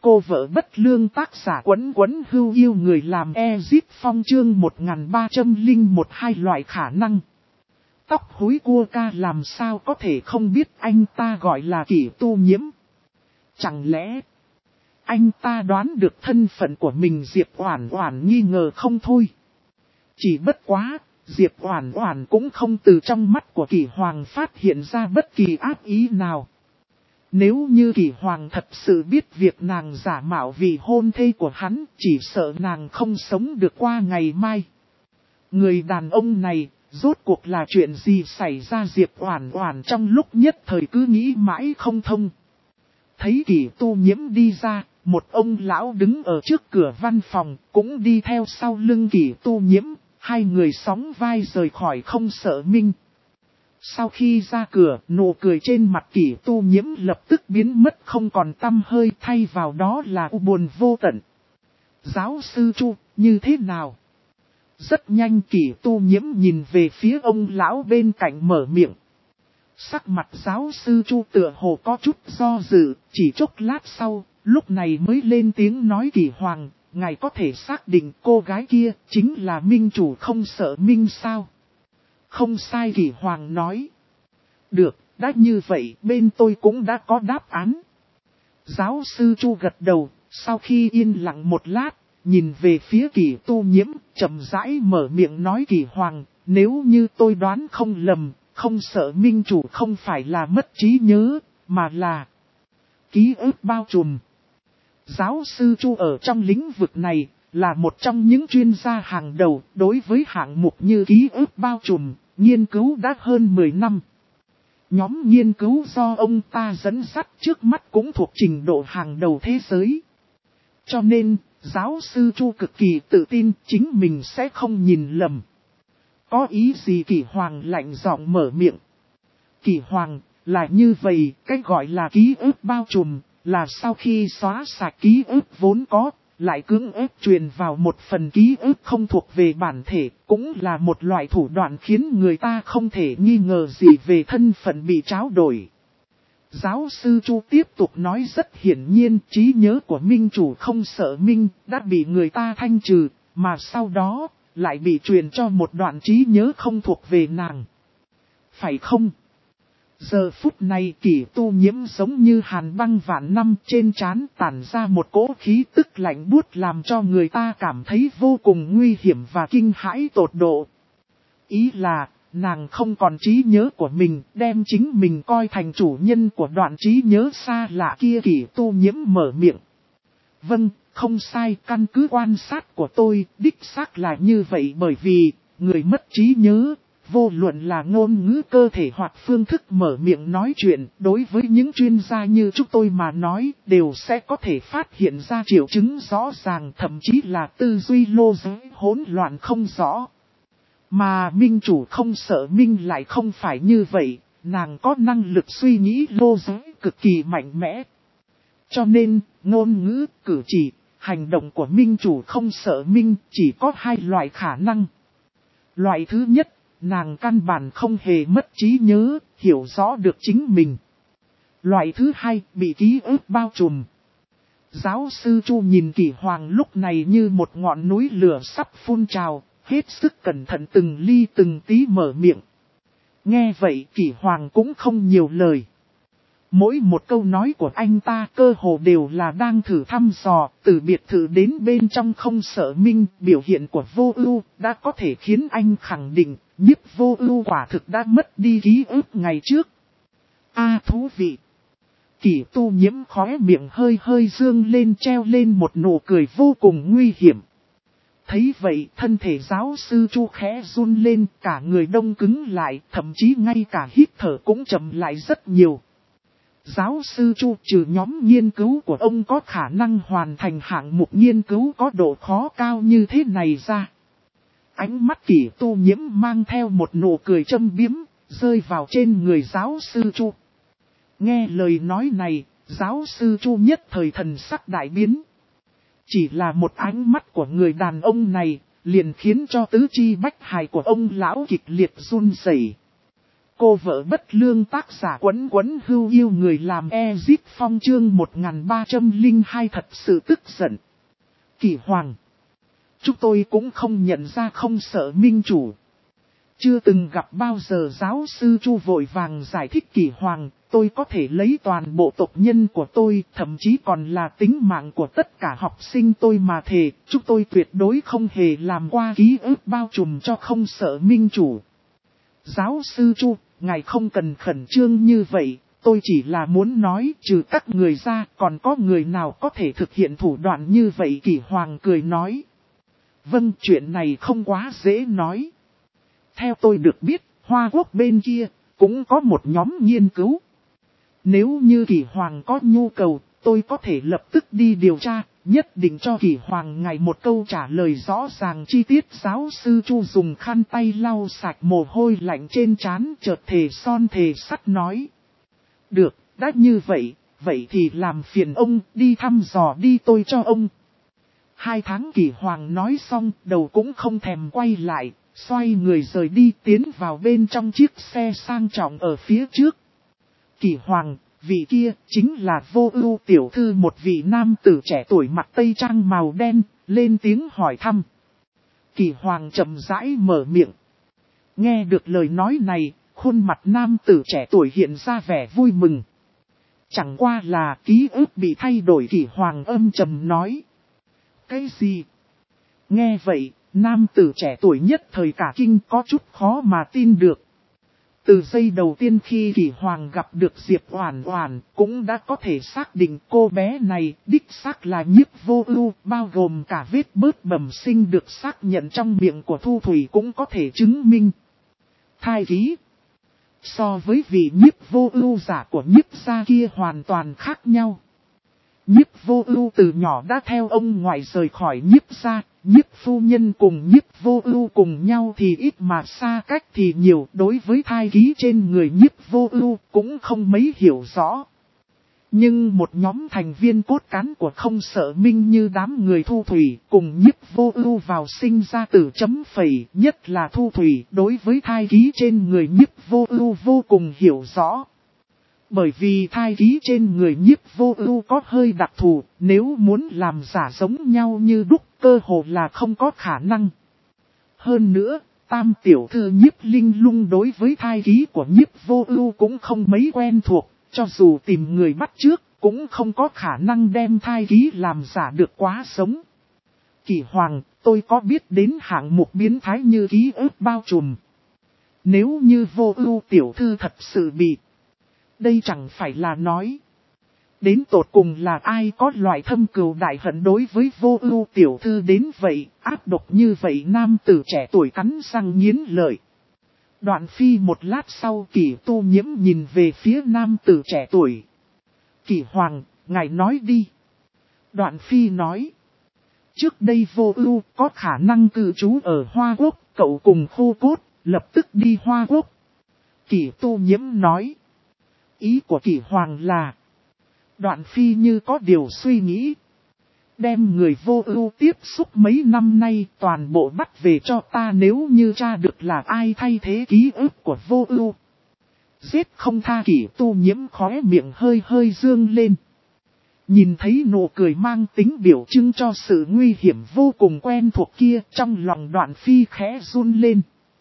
Cô vợ bất lương tác giả Quấn Quấn Hưu yêu người làm Ezip Phong chương 1301 hai loại khả năng. Tóc húi cua ca làm sao có thể không biết anh ta gọi là Kỷ Tu Nhiễm. Chẳng lẽ anh ta đoán được thân phận của mình? Diệp Oản Oản nghi ngờ không thôi. Chỉ bất quá, Diệp Oản Oản cũng không từ trong mắt của Kỷ Hoàng phát hiện ra bất kỳ ác ý nào. Nếu như Kỷ Hoàng thật sự biết việc nàng giả mạo vì hôn thê của hắn, chỉ sợ nàng không sống được qua ngày mai. Người đàn ông này, rốt cuộc là chuyện gì xảy ra? Diệp Oản Oản trong lúc nhất thời cứ nghĩ mãi không thông. Thấy Kỷ Tu Nhiễm đi ra, một ông lão đứng ở trước cửa văn phòng, cũng đi theo sau lưng Kỷ Tu Nhiễm, hai người sóng vai rời khỏi Không Sợ Minh. Sau khi ra cửa, nụ cười trên mặt Kỷ Tu Nhiễm lập tức biến mất không còn tăm hơi, thay vào đó là u buồn vô tận. Giáo sư Chu, như thế nào? Rất nhanh Kỷ Tu Nhiễm nhìn về phía ông lão bên cạnh mở miệng. Sắc mặt giáo sư Chu tựa hồ có chút do dự, chỉ chốc lát sau, lúc này mới lên tiếng nói: Kỷ Hoàng, ngài có thể xác định cô gái kia chính là minh chủ Không Sợ Minh sao? Không sai, Kỷ Hoàng nói. Được, đã như vậy bên tôi cũng đã có đáp án. Giáo sư Chu gật đầu, sau khi yên lặng một lát, nhìn về phía Kỷ Tu Nhiễm, chậm rãi mở miệng nói: Kỷ Hoàng, nếu như tôi đoán không lầm, Không Sợ Minh chủ không phải là mất trí nhớ, mà là ký ức bao trùm. Giáo sư Chu ở trong lĩnh vực này, là một trong những chuyên gia hàng đầu đối với hạng mục như ký ức bao trùm, nghiên cứu đã hơn 10 năm. Nhóm nghiên cứu do ông ta dẫn dắt trước mắt cũng thuộc trình độ hàng đầu thế giới. Cho nên, giáo sư Chu cực kỳ tự tin chính mình sẽ không nhìn lầm. Có ý gì? Kỷ Hoàng lạnh giọng mở miệng. Kỷ Hoàng, là như vậy, cách gọi là ký ức bao trùm, là sau khi xóa sạch ký ức vốn có, lại cưỡng ép truyền vào một phần ký ức không thuộc về bản thể, cũng là một loại thủ đoạn khiến người ta không thể nghi ngờ gì về thân phận bị tráo đổi. Giáo sư Chu tiếp tục nói: rất hiển nhiên, trí nhớ của minh chủ Không Sợ Minh đã bị người ta thanh trừ, mà sau đó lại bị truyền cho một đoạn trí nhớ không thuộc về nàng. Phải không? Giờ phút này Kỷ Tu Nhiễm giống như hàn băng vạn năm, trên trán tản ra một cỗ khí tức lạnh buốt làm cho người ta cảm thấy vô cùng nguy hiểm và kinh hãi tột độ. Ý là, nàng không còn trí nhớ của mình, đem chính mình coi thành chủ nhân của đoạn trí nhớ xa lạ kia. Kỷ Tu Nhiễm mở miệng. Vâng, không sai, căn cứ quan sát của tôi, đích xác là như vậy. Bởi vì, người mất trí nhớ, vô luận là ngôn ngữ cơ thể hoặc phương thức mở miệng nói chuyện, đối với những chuyên gia như chúng tôi mà nói, đều sẽ có thể phát hiện ra triệu chứng rõ ràng, thậm chí là tư duy lô giới hỗn loạn không rõ. Mà minh chủ Không Sợ Minh lại không phải như vậy, nàng có năng lực suy nghĩ lô giới cực kỳ mạnh mẽ. Cho nên, ngôn ngữ, cử chỉ, hành động của minh chủ Không Sợ Minh chỉ có hai loại khả năng. Loại thứ nhất, nàng căn bản không hề mất trí nhớ, hiểu rõ được chính mình. Loại thứ hai, bị ký ức bao trùm. Giáo sư Chu nhìn Kỷ Hoàng lúc này như một ngọn núi lửa sắp phun trào, hết sức cẩn thận từng ly từng tí mở miệng. Nghe vậy Kỷ Hoàng cũng không nhiều lời. Mỗi một câu nói của anh ta cơ hồ đều là đang thử thăm dò, từ biệt thự đến bên trong Không Sợ Minh, biểu hiện của Vô Ưu đã có thể khiến anh khẳng định, Nhiếp Vô Ưu quả thực đã mất đi ký ức ngày trước. Thú vị. Kỷ Tu Nhiễm khóe miệng hơi hơi dương lên, treo lên một nụ cười vô cùng nguy hiểm. Thấy vậy, thân thể giáo sư Chu khẽ run lên, cả người đông cứng lại, thậm chí ngay cả hít thở cũng chậm lại rất nhiều. Giáo sư Chu trừ nhóm nghiên cứu của ông có khả năng hoàn thành hạng mục nghiên cứu có độ khó cao như thế này ra. Ánh mắt Kỷ Tu Nhiễm mang theo một nụ cười châm biếm, rơi vào trên người giáo sư Chu. Nghe lời nói này, giáo sư Chu nhất thời thần sắc đại biến. Chỉ là một ánh mắt của người đàn ông này, liền khiến cho tứ chi bách hài của ông lão kịch liệt run rẩy. Cô vợ bất lương tác giả Quấn Quấn Hưu yêu người làm Ezip Phong chương 1302 thật sự tức giận. Kỷ Hoàng. Chúng tôi cũng không nhận ra không sợ minh chủ. Chưa từng gặp bao giờ giáo sư Chu vội vàng giải thích Kỷ Hoàng, tôi có thể lấy toàn bộ tộc nhân của tôi, thậm chí còn là tính mạng của tất cả học sinh tôi mà thề, chúng tôi tuyệt đối không hề làm qua ký ức bao trùm cho không sợ minh chủ. Giáo sư Chu, ngài không cần khẩn trương như vậy, tôi chỉ là muốn nói trừ các người ra còn có người nào có thể thực hiện thủ đoạn như vậy. Kỷ Hoàng cười nói. Vâng, chuyện này không quá dễ nói. Theo tôi được biết, Hoa Quốc bên kia cũng có một nhóm nghiên cứu. Nếu như Kỷ Hoàng có nhu cầu, tôi có thể lập tức đi điều tra, nhất định cho Kỷ Hoàng ngài một câu trả lời rõ ràng chi tiết. Giáo sư Chu dùng khăn tay lau sạch mồ hôi lạnh trên trán, chợt thề son thề sắt nói. Được, đã như vậy, vậy thì làm phiền ông đi thăm dò đi, tôi cho ông 2 tháng. Kỷ Hoàng nói xong, đầu cũng không thèm quay lại, xoay người rời đi, tiến vào bên trong chiếc xe sang trọng ở phía trước. Kỷ Hoàng, vị kia chính là Vô Ưu tiểu thư, một vị nam tử trẻ tuổi mặc tây trang màu đen, lên tiếng hỏi thăm. Kỷ Hoàng chậm rãi mở miệng. Nghe được lời nói này, khuôn mặt nam tử trẻ tuổi hiện ra vẻ vui mừng. Chẳng qua là ký ức bị thay đổi. Kỷ Hoàng âm trầm nói. Cái gì? Nghe vậy, nam tử trẻ tuổi nhất thời cả kinh, có chút khó mà tin được. Từ giây đầu tiên khi Kỷ Hoàng gặp được Diệp Oản Oản, cũng đã có thể xác định cô bé này đích xác là Nhiếp Vô Ưu, bao gồm cả vết bớt bầm sinh được xác nhận trong miệng của Thu Thủy cũng có thể chứng minh. Thai ký. So với vị Nhiếp Vô Ưu giả của Nhiếp gia kia hoàn toàn khác nhau. Nhiếp Vô Ưu từ nhỏ đã theo ông ngoại rời khỏi Nhiếp gia, Nhiếp phu nhân cùng Nhiếp Vô Ưu cùng nhau thì ít mà xa cách thì nhiều. Đối với thai ký trên người Nhiếp Vô Ưu cũng không mấy hiểu rõ. Nhưng một nhóm thành viên cốt cán của không sợ minh như đám người Thu Thủy cùng Nhiếp Vô Ưu vào sinh ra tử chấm phẩy, nhất là Thu Thủy đối với thai ký trên người Nhiếp Vô Ưu vô cùng hiểu rõ. Bởi vì thai ký trên người Nhiếp Vô Ưu có hơi đặc thù, nếu muốn làm giả giống nhau như đúc cơ hồ là không có khả năng. Hơn nữa, tam tiểu thư Nhiếp Linh Lung đối với thai ký của Nhiếp Vô Ưu cũng không mấy quen thuộc, cho dù tìm người bắt chước cũng không có khả năng đem thai ký làm giả được quá giống. Kỷ Hoàng, tôi có biết đến hạng mục biến thái như ký ức bao trùm. Nếu như Vô Ưu tiểu thư thật sự bị, đây chẳng phải là nói đến tột cùng là ai có loại thâm cừu đại hận đối với Vô Ưu tiểu thư đến vậy, ác độc như vậy. Nam tử trẻ tuổi cắn răng nghiến lợi. Đoạn phi một lát sau, Kỷ Tu Nhiễm nhìn về phía nam tử trẻ tuổi. Kỷ Hoàng, ngài nói đi. Đoạn phi nói. Trước đây Vô Ưu có khả năng cư trú ở Hoa Quốc, cậu cùng Khô Cốt lập tức đi Hoa Quốc. Kỷ Tu Nhiễm nói. Ý của Kỷ Hoàng là. Đoạn phi như có điều suy nghĩ. Đem người Vô Ưu tiếp xúc mấy năm nay toàn bộ bắt về cho ta, nếu như tra được là ai thay thế ký ức của Vô Ưu. Giết không tha. Kỷ Tu Nhiễm khóe miệng hơi hơi dương lên. Nhìn thấy nụ cười mang tính biểu trưng cho sự nguy hiểm vô cùng quen thuộc kia, trong lòng Đoạn phi khẽ run lên.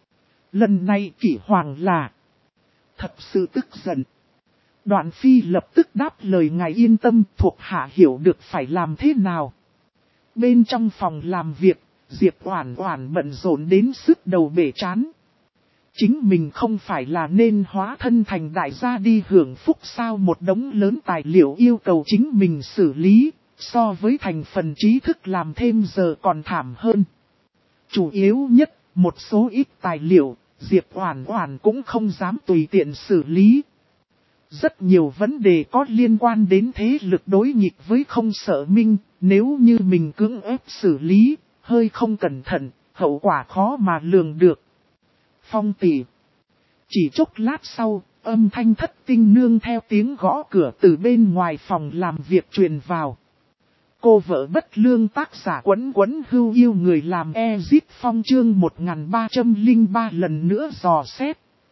Lần này Kỷ Hoàng là thật sự tức giận. Đoạn phi lập tức đáp lời, ngài yên tâm, thuộc hạ hiểu được phải làm thế nào. Bên trong phòng làm việc, Diệp Oản Oản bận rộn đến sức đầu bể trán. Chính mình không phải là nên hóa thân thành đại gia đi hưởng phúc sao? Một đống lớn tài liệu yêu cầu chính mình xử lý, so với thành phần trí thức làm thêm giờ còn thảm hơn. Chủ yếu nhất, một số ít tài liệu, Diệp Oản Oản cũng không dám tùy tiện xử lý. Rất nhiều vấn đề có liên quan đến thế lực đối nghịch với không sợ minh, nếu như mình cưỡng ép xử lý, hơi không cẩn thận, hậu quả khó mà lường được. Phong tỷ. Chỉ chốc lát sau, âm thanh thất tinh nương theo tiếng gõ cửa từ bên ngoài phòng làm việc truyền vào. Cô vợ bất lương tác giả Quấn Quấn Hưu yêu người làm Ezip Phong chương 1303 lần nữa dò xét.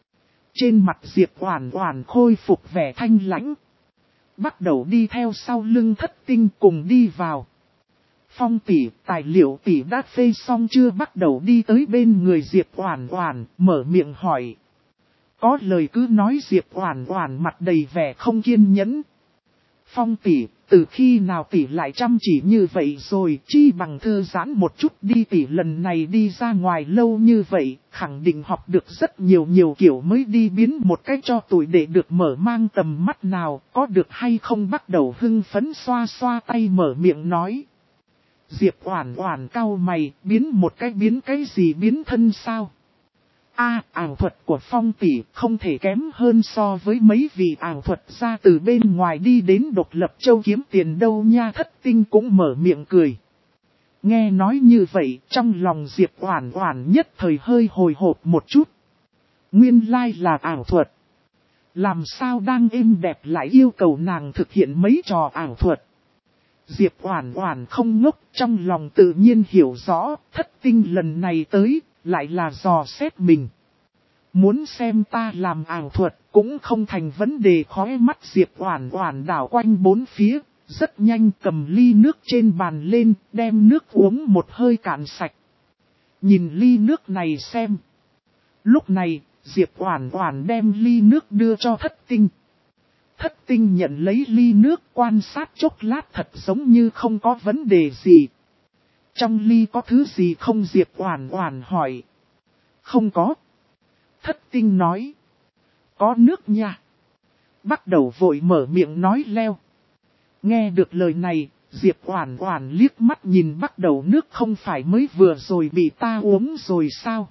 Trên mặt Diệp Oản Oản khôi phục vẻ thanh lãnh. Bắt đầu đi theo sau lưng Thất Tinh cùng đi vào. Phong tỷ, tài liệu tỷ đã phê xong chưa? Bắt đầu đi tới bên người Diệp Oản Oản, mở miệng hỏi. Có lời cứ nói. Diệp Oản Oản mặt đầy vẻ không kiên nhẫn. Phong tỷ, từ khi nào tỷ lại chăm chỉ như vậy rồi, chi bằng thư giãn một chút đi. Tỷ lần này đi ra ngoài lâu như vậy, khẳng định học được rất nhiều kiểu mới đi biến một cách cho tuổi để được mở mang tầm mắt nào, có được hay không? Bắt đầu hưng phấn xoa xoa tay mở miệng nói. Diệp Oản Oản cau mày, biến cái gì, biến thân sao? Ảo thuật của Phong tỷ không thể kém hơn so với mấy vị ảo thuật ra từ bên ngoài đi đến Độc Lập Châu kiếm tiền đâu nha. Thất Tinh cũng mở miệng cười. Nghe nói như vậy, trong lòng Diệp Oản Oản nhất thời hơi hồi hộp một chút. Nguyên lai là ảo thuật. Làm sao đang êm đẹp lại yêu cầu nàng thực hiện mấy trò ảo thuật? Diệp Oản Oản không ngốc, trong lòng tự nhiên hiểu rõ, Thất Tinh lần này tới, lại là dò xét mình. Muốn xem ta làm ảo thuật cũng không thành vấn đề. Khóe mắt Diệp Oản Oản đảo quanh bốn phía, rất nhanh cầm ly nước trên bàn lên, đem nước uống một hơi cạn sạch. Nhìn ly nước này xem. Lúc này, Diệp Oản Oản đem ly nước đưa cho Thất Tinh. Thất Tinh nhận lấy ly nước quan sát chốc lát thật giống như không có vấn đề gì. Trong ly có thứ gì không? Diệp Oản Oản hỏi. Không có. Thất Tinh nói. Có nước nha. Bắt đầu vội mở miệng nói leo. Nghe được lời này, Diệp Oản Oản liếc mắt nhìn bắt đầu, nước không phải mới vừa rồi bị ta uống rồi sao?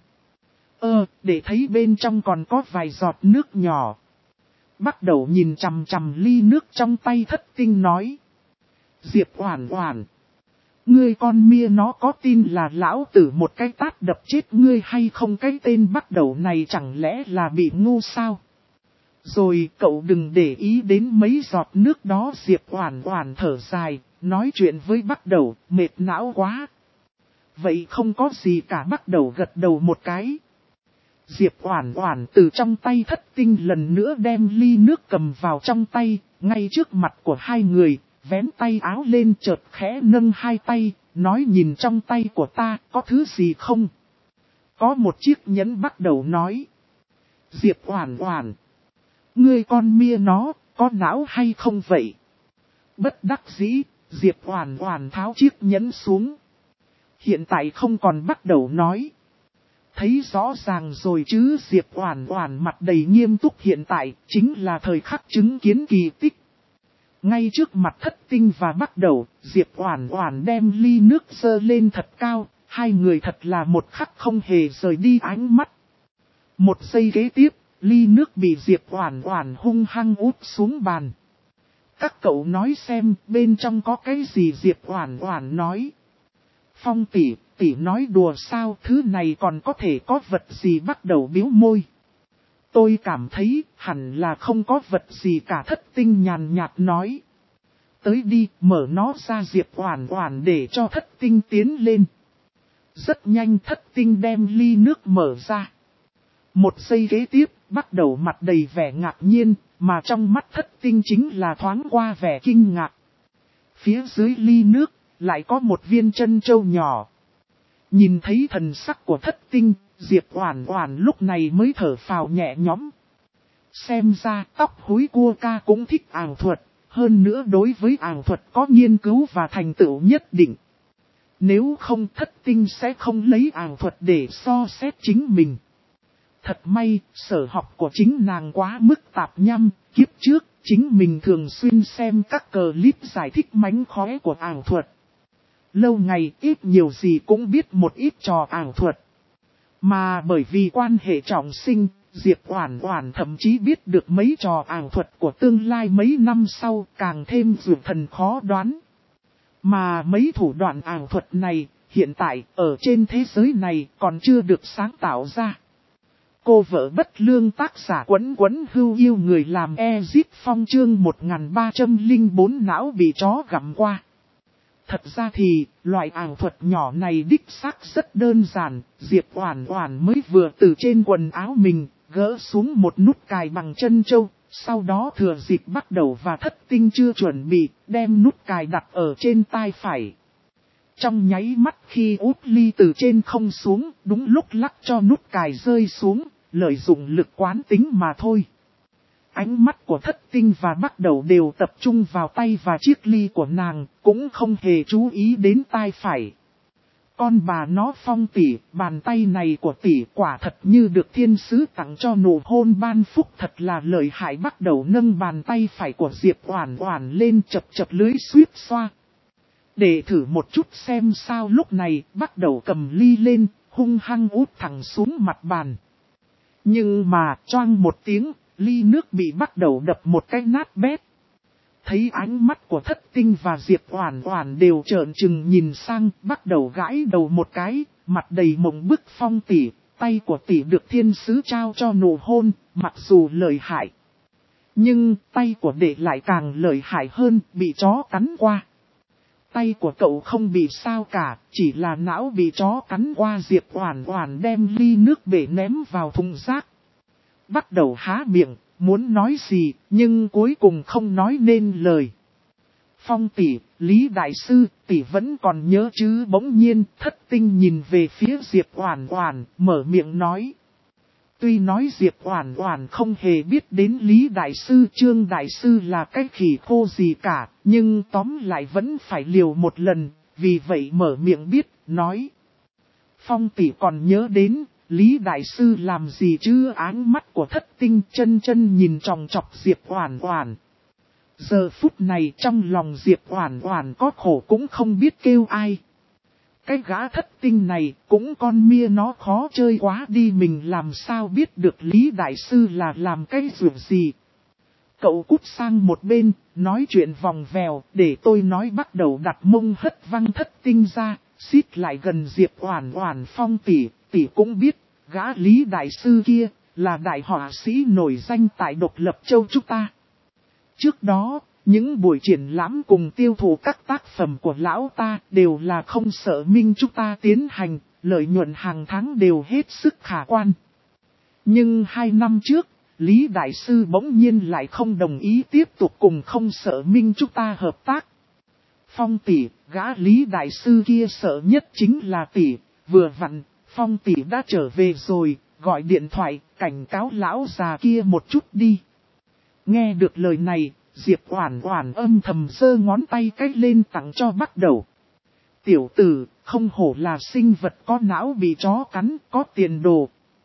Để thấy bên trong còn có vài giọt nước nhỏ. Bắt đầu nhìn chằm chằm ly nước trong tay Thất Tinh nói. Diệp Oản Oản, ngươi con mia nó có tin là lão tử một cái tát đập chết ngươi hay không? Cái tên bắt đầu này chẳng lẽ là bị ngu sao? Rồi cậu đừng để ý đến mấy giọt nước đó. Diệp Oản Oản thở dài, nói chuyện với bắt đầu, mệt não quá. Vậy không có gì cả. Bắt đầu gật đầu một cái. Diệp Oản Oản từ trong tay Thất Tinh lần nữa đem ly nước cầm vào trong tay, ngay trước mặt của hai người, vén tay áo lên chợt khẽ nâng hai tay, nói nhìn trong tay của ta có thứ gì không? Có một chiếc nhẫn. Bắt đầu nói. Diệp Oản Oản, ngươi con mia nó, có não hay không vậy? Bất đắc dĩ, Diệp Oản Oản tháo chiếc nhẫn xuống. Hiện tại không còn. Bắt đầu nói. Thấy rõ ràng rồi chứ? Diệp Oản Oản mặt đầy nghiêm túc. Hiện tại chính là thời khắc chứng kiến kỳ tích. Ngay trước mặt Thất Tinh và bắt đầu, Diệp Oản Oản đem ly nước giơ lên thật cao, hai người thật là một khắc không hề rời đi ánh mắt. Một giây kế tiếp, ly nước bị Diệp Oản Oản hung hăng úp xuống bàn. Các cậu nói xem, bên trong có cái gì? Diệp Oản Oản nói. Phong tỷ, tỷ nói đùa sao? Thứ này còn có thể có vật gì? Bắt đầu bĩu môi. Tôi cảm thấy hẳn là không có vật gì cả. Thất Tinh nhàn nhạt nói. Tới đi, mở nó ra. Diệp Oản Oản để cho Thất Tinh tiến lên. Rất nhanh Thất Tinh đem ly nước mở ra. Một giây kế tiếp, bắt đầu mặt đầy vẻ ngạc nhiên, mà trong mắt Thất Tinh chính là thoáng qua vẻ kinh ngạc. Phía dưới ly nước, lại có một viên trân châu nhỏ. Nhìn thấy thần sắc của Thất Tinh, Diệp Oản Oản lúc này mới thở phào nhẹ nhõm. Xem ra tóc húi cua ca cũng thích ảo thuật, hơn nữa đối với ảo thuật có nghiên cứu và thành tựu nhất định. Nếu không Thất Tinh sẽ không lấy ảo thuật để so xét chính mình. Thật may, sở học của chính nàng quá mức tạp nhăm, kiếp trước, chính mình thường xuyên xem các clip giải thích mánh khóe của ảo thuật. Lâu ngày ít nhiều gì cũng biết một ít trò ảo thuật. Mà bởi vì quan hệ trọng sinh, Diệp Oản Oản thậm chí biết được mấy trò ảo thuật của tương lai mấy năm sau, càng thêm dường thần khó đoán. Mà mấy thủ đoạn ảo thuật này, hiện tại, ở trên thế giới này còn chưa được sáng tạo ra. Cô vợ bất lương tác giả Quấn Quấn Hưu yêu người làm Ezip Phong chương 1304 não bị chó gặm qua. Thật ra thì, loại ảo thuật nhỏ này đích xác rất đơn giản, Diệp Oản Oản mới vừa từ trên quần áo mình, gỡ xuống một nút cài bằng chân châu, sau đó thừa dịp bắt đầu và thất tinh chưa chuẩn bị, đem nút cài đặt ở trên tai phải. Trong nháy mắt khi út ly từ trên không xuống, đúng lúc lắc cho nút cài rơi xuống, lợi dụng lực quán tính mà thôi. Ánh mắt của thất tinh và bắt đầu đều tập trung vào tay và chiếc ly của nàng, cũng không hề chú ý đến tai phải. Con bà nó Phong tỷ, bàn tay này của tỷ quả thật như được thiên sứ tặng cho nụ hôn ban phúc thật là lợi hại. Bắt đầu nâng bàn tay phải của Diệp Oản Oản lên chập chập lưỡi suýt xoa. Để thử một chút xem sao. Lúc này bắt đầu cầm ly lên, hung hăng úp thẳng xuống mặt bàn. Nhưng mà choang một tiếng, ly nước bị bắt đầu đập một cái nát bét. Thấy ánh mắt của thất tinh và Diệp Oản Oản đều trợn trừng nhìn sang, bắt đầu gãi đầu một cái, mặt đầy mộng bức. Phong tỷ, tay của tỷ được thiên sứ trao cho nụ hôn, mặc dù lợi hại. Nhưng tay của đệ lại càng lợi hại hơn, bị chó cắn qua. Tay của cậu không bị sao cả, chỉ là não bị chó cắn qua. Diệp Oản Oản đem ly nước bể ném vào thùng rác. Bắt đầu há miệng, muốn nói gì, nhưng cuối cùng không nói nên lời. Phong tỷ, Lý đại sư, tỷ vẫn còn nhớ chứ? Bỗng nhiên, thất tinh nhìn về phía Diệp Oản Oản, mở miệng nói. Tuy nói Diệp Oản Oản không hề biết đến Lý đại sư, Trương đại sư là cái khỉ khô gì cả, nhưng tóm lại vẫn phải liều một lần, vì vậy mở miệng biết, nói. Phong tỷ còn nhớ đến Lý đại sư làm gì chứ? Áng mắt của thất tinh chân chân nhìn chòng chọc Diệp Oản Oản. Giờ phút này trong lòng Diệp Oản Oản có khổ cũng không biết kêu ai. Cái gã thất tinh này cũng con mia nó khó chơi quá đi, mình làm sao biết được Lý đại sư là làm cái việc gì. Cậu cút sang một bên, nói chuyện vòng vèo, để tôi nói. Bắt đầu đặt mông hất văng thất tinh ra, xít lại gần Diệp Oản Oản. Phong tỷ, tỷ cũng biết, gã Lý đại sư kia là đại họa sĩ nổi danh tại Độc Lập Châu chúng ta. Trước đó, những buổi triển lãm cùng tiêu thụ các tác phẩm của lão ta đều là không sợ minh chúng ta tiến hành, lợi nhuận hàng tháng đều hết sức khả quan. Nhưng 2 năm trước, Lý đại sư bỗng nhiên lại không đồng ý tiếp tục cùng không sợ minh chúng ta hợp tác. Phong tỷ, gã Lý đại sư kia sợ nhất chính là tỷ, vừa vặn, Phong tỷ đã trở về rồi, gọi điện thoại, cảnh cáo lão già kia một chút đi. Nghe được lời này, Diệp Oản Oản âm thầm giơ ngón tay cái lên tặng cho bắt đầu. Tiểu tử, không hổ là sinh vật có não bị chó cắn, có tiền đồ.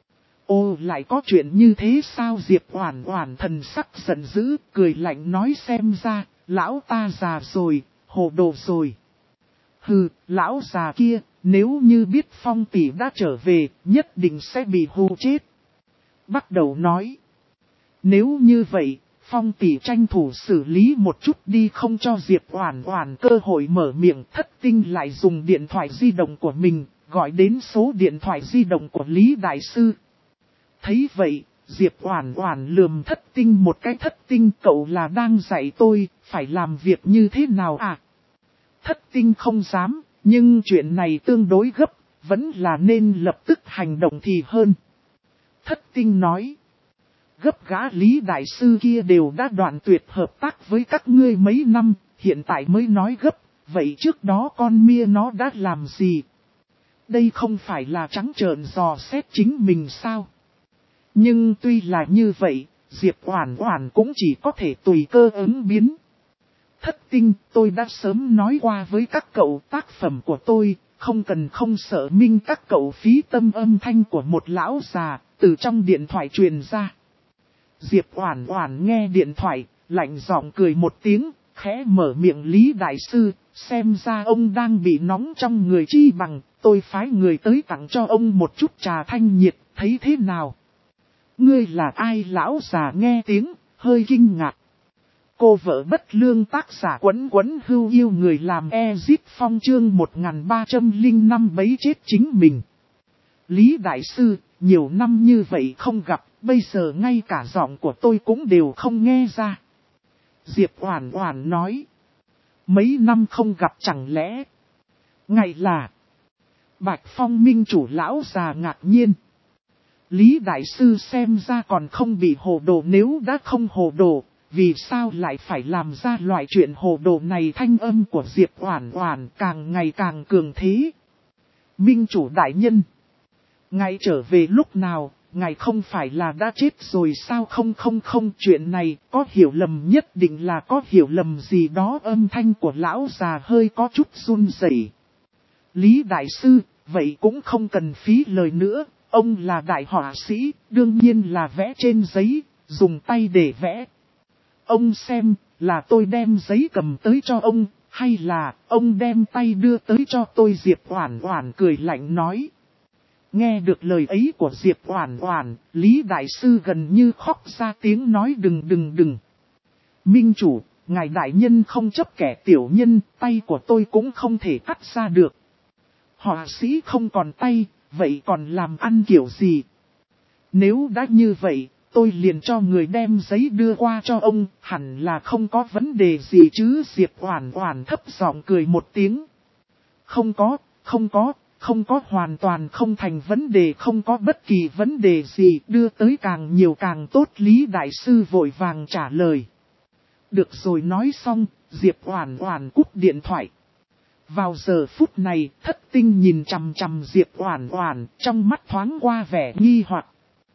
Ô, lại có chuyện như thế sao? Diệp Oản Oản thần sắc giận dữ, cười lạnh nói, xem ra, lão ta già rồi, hồ đồ rồi. Hừ, lão già kia, nếu như biết Phong tỷ đã trở về, nhất định sẽ bị hù chết. Bắt đầu nói. Nếu như vậy, Phong tỷ tranh thủ xử lý một chút đi, không cho Diệp Oản Oản cơ hội mở miệng. Thất tinh lại dùng điện thoại di động của mình, gọi đến số điện thoại di động của Lý đại sư. Thấy vậy, Diệp Oản Oản lườm thất tinh một cái. Thất tinh, cậu là đang dạy tôi, phải làm việc như thế nào à? Thất tinh không dám, nhưng chuyện này tương đối gấp, vẫn là nên lập tức hành động thì hơn. Thất tinh nói. Gấp, gã Lý đại sư kia đều đã đoạn tuyệt hợp tác với các ngươi mấy năm, hiện tại mới nói gấp, vậy trước đó con mia nó đã làm gì? Đây không phải là trắng trợn dò xét chính mình sao? Nhưng tuy là như vậy, Diệp Oản Oản cũng chỉ có thể tùy cơ ứng biến. Thất tinh, tôi đã sớm nói qua với các cậu, tác phẩm của tôi, không cần không sợ minh. Các cậu phí tâm. Âm thanh của một lão già, từ trong điện thoại truyền ra. Diệp Oản Oản nghe điện thoại, lạnh giọng cười một tiếng, khẽ mở miệng. Lý đại sư, xem ra ông đang bị nóng trong người, chi bằng, tôi phái người tới tặng cho ông một chút trà thanh nhiệt, thấy thế nào? Ngươi là ai? Lão già nghe tiếng, hơi kinh ngạc. Cô vợ bất lương, tác giả Quấn Quấn Hưu Yêu người làm Ezip Phong, chương 1305 bấy chết chính mình. Lý đại sư, nhiều năm như vậy không gặp, bây giờ ngay cả giọng của tôi cũng đều không nghe ra. Diệp Oản Oản nói. Mấy năm không gặp chẳng lẽ? Ngày là Bạch Phong minh chủ? Lão già ngạc nhiên. Lý Đại Sư xem ra còn không bị hồ đồ, nếu đã không hồ đồ, vì sao lại phải làm ra loại chuyện hồ đồ này? Thanh âm của Diệp Oản Oản càng ngày càng cường thế. Minh chủ đại nhân, ngài trở về lúc nào, ngài không phải là đã chết rồi sao? Không, chuyện này có hiểu lầm, nhất định là có hiểu lầm gì đó. Âm thanh của lão già hơi có chút run rẩy. Lý Đại Sư, vậy cũng không cần phí lời nữa, ông là đại họa sĩ, đương nhiên là vẽ trên giấy, dùng tay để vẽ. Ông xem, là tôi đem giấy cầm tới cho ông, hay là ông đem tay đưa tới cho tôi? Diệp Oản Oản cười lạnh nói. Nghe được lời ấy của Diệp Oản Oản, Lý Đại Sư gần như khóc ra tiếng nói đừng. Minh chủ, ngài đại nhân không chấp kẻ tiểu nhân, tay của tôi cũng không thể cắt ra được. Họa sĩ không còn tay, vậy còn làm ăn kiểu gì? Nếu đã như vậy, tôi liền cho người đem giấy đưa qua cho ông, hẳn là không có vấn đề gì chứ? Diệp Oản Oản thấp giọng cười một tiếng. Không có, hoàn toàn không thành vấn đề, không có bất kỳ vấn đề gì, đưa tới càng nhiều càng tốt. Lý Đại Sư vội vàng trả lời. Được rồi, nói xong, Diệp Oản Oản cúp điện thoại. Vào giờ phút này, Thất Tinh nhìn chằm chằm Diệp Oản Oản, trong mắt thoáng qua vẻ nghi hoặc.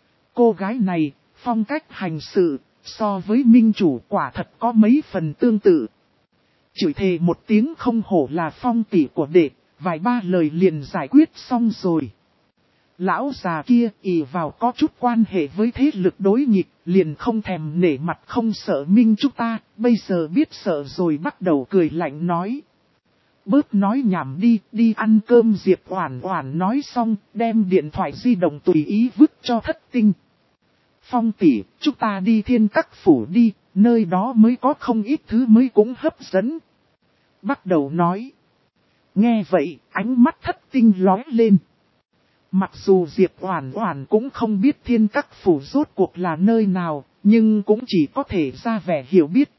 Cô gái này, phong cách hành sự, so với Minh chủ quả thật có mấy phần tương tự. Chửi thề một tiếng không hổ là Phong tỷ của đệ, vài ba lời liền giải quyết xong rồi. Lão già kia ỷ vào có chút quan hệ với thế lực đối nghịch, liền không thèm nể mặt không sợ Minh chúng ta, bây giờ biết sợ rồi bắt đầu cười lạnh nói. Bớt nói nhảm đi ăn cơm. Diệp Oản Oản nói xong, đem điện thoại di động tùy ý vứt cho Thất Tinh. Phong tỷ, chúng ta đi Thiên Các Phủ đi, nơi đó mới có không ít thứ mới cũng hấp dẫn. Bắt đầu nói. Nghe vậy, ánh mắt Thất Tinh lóe lên. Mặc dù Diệp Oản Oản cũng không biết Thiên Các Phủ rốt cuộc là nơi nào, nhưng cũng chỉ có thể ra vẻ hiểu biết.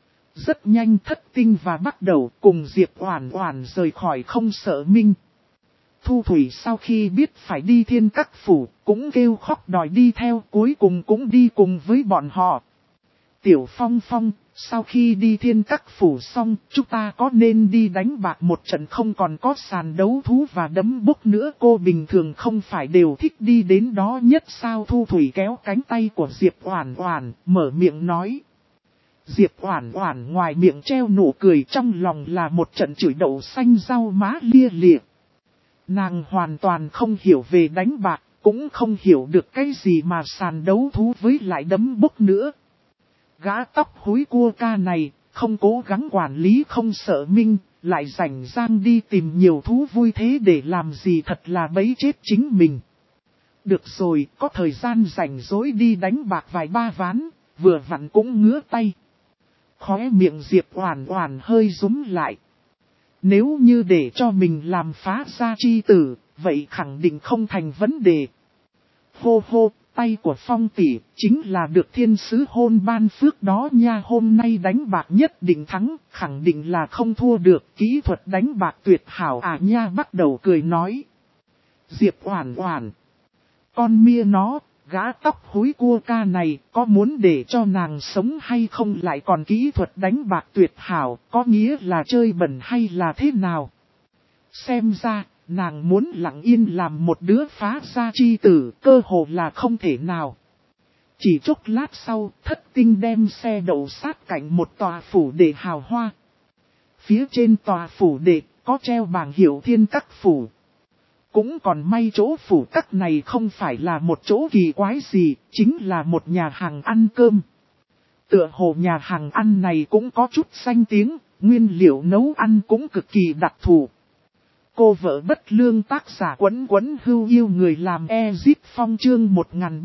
Rất nhanh Thất Tinh và bắt đầu cùng Diệp Oản Oản rời khỏi Không Sợ Minh. Thu Thủy sau khi biết phải đi Thiên Các Phủ, cũng kêu khóc đòi đi theo, cuối cùng cũng đi cùng với bọn họ. Tiểu Phong Phong, sau khi đi Thiên Các Phủ xong, chúng ta có nên đi đánh bạc một trận không? Còn có sàn đấu thú và đấm bốc nữa, cô bình thường không phải đều thích đi đến đó nhất sao? Thu Thủy kéo cánh tay của Diệp Oản Oản, mở miệng nói. Diệp Oản Oản ngoài miệng treo nụ cười, trong lòng là một trận chửi đậu xanh rau má lia lịa. Nàng hoàn toàn không hiểu về đánh bạc, cũng không hiểu được cái gì mà sàn đấu thú với lại đấm bốc nữa. Gã tóc húi cua ca này, không cố gắng quản lý Không Sợ Minh, lại rảnh rang đi tìm nhiều thú vui thế để làm gì? Thật là bẫy chết chính mình. Được rồi, có thời gian rảnh rỗi đi đánh bạc vài ba ván, vừa vặn cũng ngứa tay. Khóe miệng Diệp Oản Oản hơi rúm lại. Nếu như để cho mình làm phá gia chi tử, vậy khẳng định không thành vấn đề. Hô hô, tay của Phong tỷ chính là được thiên sứ hôn ban phước đó nha, hôm nay đánh bạc nhất định thắng, khẳng định là không thua được, kỹ thuật đánh bạc tuyệt hảo à nha. Bắt đầu cười nói. Diệp Oản Oản, con mia nó, gã tóc húi cua ca này có muốn để cho nàng sống hay không? Lại còn kỹ thuật đánh bạc tuyệt hảo, có nghĩa là chơi bẩn hay là thế nào? Xem ra, nàng muốn lặng yên làm một đứa phá gia chi tử, cơ hồ là không thể nào. Chỉ chốc lát sau, Thất Tinh đem xe đậu sát cạnh một tòa phủ đệ hào hoa. Phía trên tòa phủ đệ, có treo bảng hiệu Thiên Các Phủ. Cũng còn may chỗ phủ các này không phải là một chỗ kỳ quái gì, chính là một nhà hàng ăn cơm. Tựa hồ nhà hàng ăn này cũng có chút danh tiếng, nguyên liệu nấu ăn cũng cực kỳ đặc thù. Cô vợ bất lương tác giả Quấn Quấn Hưu yêu người làm Ezip Phong chương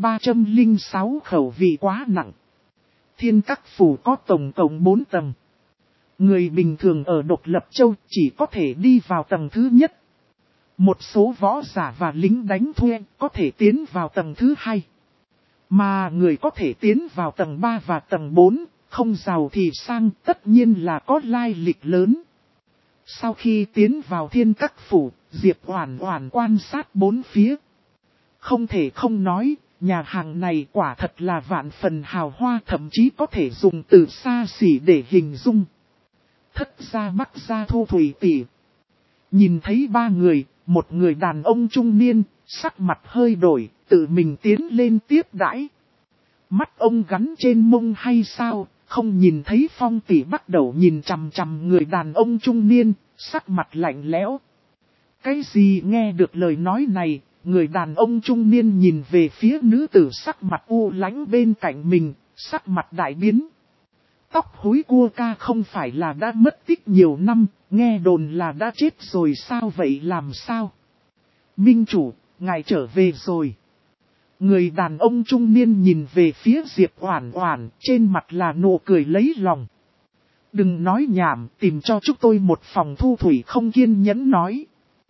1306 khẩu vị quá nặng. Thiên Các Phủ có tổng cộng 4 tầng. Người bình thường ở Độc Lập Châu chỉ có thể đi vào tầng thứ nhất. Một số võ giả và lính đánh thuê có thể tiến vào tầng thứ 2. Mà người có thể tiến vào tầng 3 và tầng 4, không giàu thì sang, tất nhiên là có lai lịch lớn. Sau khi tiến vào Thiên Các Phủ, Diệp Oản Oản quan sát bốn phía. Không thể không nói, nhà hàng này quả thật là vạn phần hào hoa, thậm chí có thể dùng từ xa xỉ để hình dung. Thất gia Bắc gia Thu Thủy tỷ. Nhìn thấy ba người, một người đàn ông trung niên, sắc mặt hơi đổi, tự mình tiến lên tiếp đãi. Mắt ông gắn trên mông hay sao, không nhìn thấy Phong tỷ bắt đầu nhìn chằm chằm người đàn ông trung niên, sắc mặt lạnh lẽo. Cái gì? Nghe được lời nói này, người đàn ông trung niên nhìn về phía nữ tử sắc mặt u lãnh bên cạnh mình, sắc mặt đại biến. Tóc húi cua ca không phải là đã mất tích nhiều năm, nghe đồn là đã chết rồi sao vậy làm sao? Minh chủ, ngài trở về rồi. Người đàn ông trung niên nhìn về phía Diệp Oản Oản, trên mặt là nụ cười lấy lòng. Đừng nói nhảm, tìm cho chúng tôi một phòng. Thu Thủy không kiên nhẫn nói.